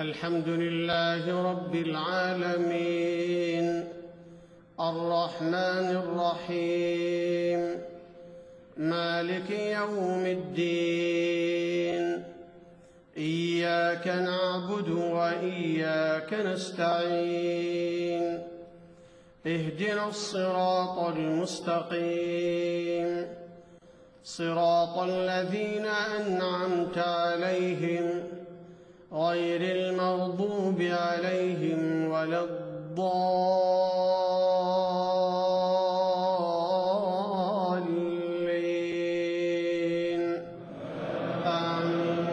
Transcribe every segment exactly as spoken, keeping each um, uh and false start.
الحمد لله رب العالمين الرحمن الرحيم مالك يوم الدين إياك نعبد وإياك نستعين اهدنا الصراط المستقيم صراط الذين أنعمت عليهم غير المغضوب عليهم ولا الضالين آمين.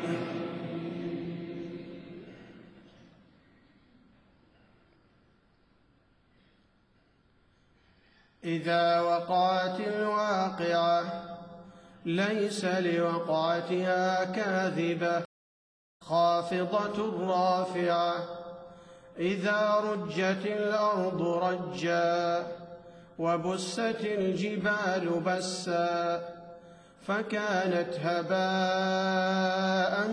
إذا وقعت الواقعة ليس لوقعتها كاذبة خافضة رافعة إذا رجت الأرض رجا وبست الجبال بسا فكانت هباء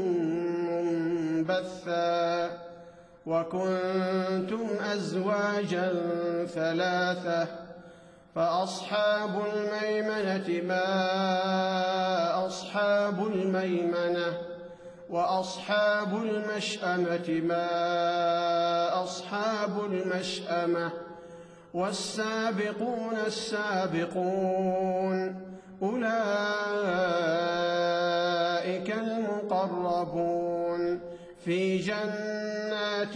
منبثا وكنتم أزواجا ثلاثة فأصحاب الميمنة ما أصحاب الميمنة وأصحاب المشأمة ما أصحاب المشأمة والسابقون السابقون أولئك المقربون في جنات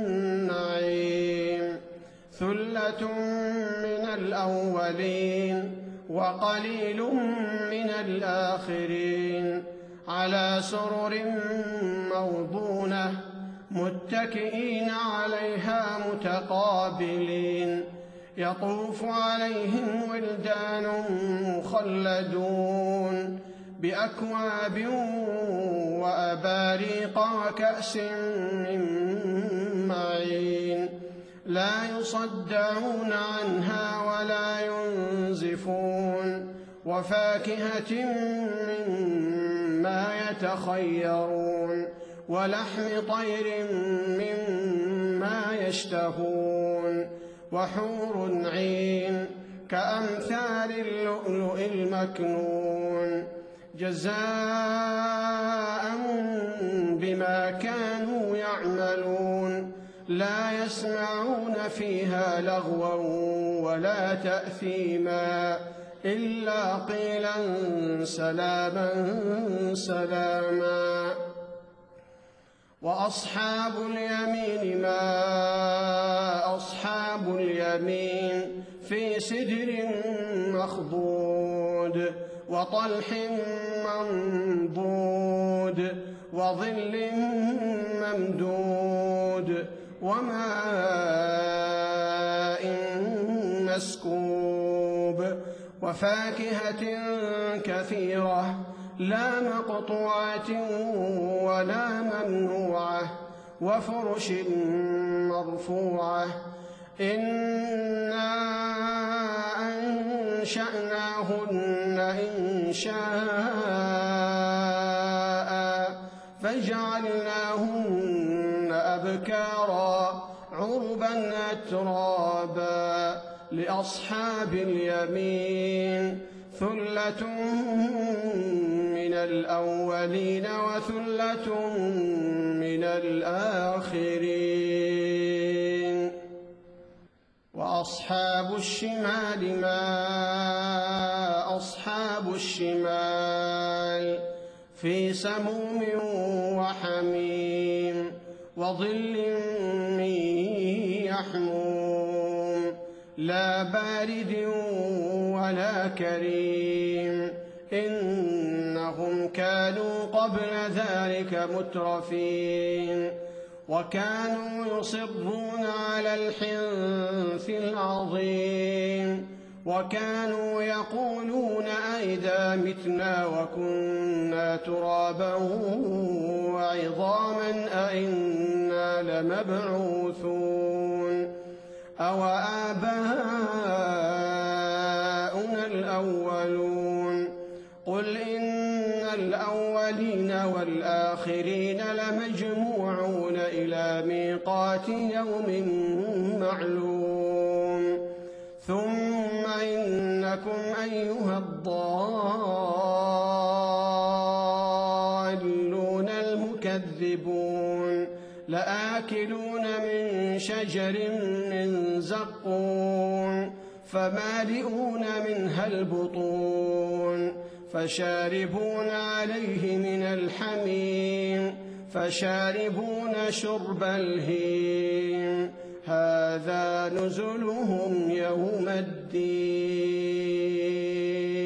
النعيم ثلة من الأولين وقليل من الآخرين على سرر موضونة متكئين عليها متقابلين يطوف عليهم ولدان مخلدون بأكواب وأباريق وكأس من معين لا يصدعون عنها ولا ينزفون وفاكهة مما يتخيرون ولحم طير مما يشتهون وحور عين كأمثال اللؤلؤ المكنون جزاء بما كانوا يعملون لا يسمعون فيها لغوا ولا تأثيما إلا قيلا سلاما سلاما وأصحاب اليمين ما أصحاب اليمين في سدر مخضود وطلح منضود وظل ممدود وماء مسكوب وفاكهة كثيرة لا مقطوعة ولا ممنوعة وفرش مرفوعة إنا أنشأناهن إنشاء فجعلناهن أبكارا عربا أترابا لأصحاب اليمين ثلة من الأولين وثلة من الآخرين وأصحاب الشمال ما أصحاب الشمال في سموم وحميم وظل من يحموم لا بارد ولا كريم إنهم كانوا قبل ذلك مترفين وكانوا يصرون على الحنث العظيم وكانوا يقولون أئذا متنا وكنا ترابا وعظاما أئنا لمبعوثون أو آباؤنا الأولون قل إن الأولين والآخرين لمجموعون إلى ميقات يوم معلوم ثم إنكم أيها الضالون المكذبون لآكلون من شجر من زقوم فمالئون منها البطون فشاربون عليه من الحميم فشاربون شرب الهيم هذا نزلهم يوم الدين.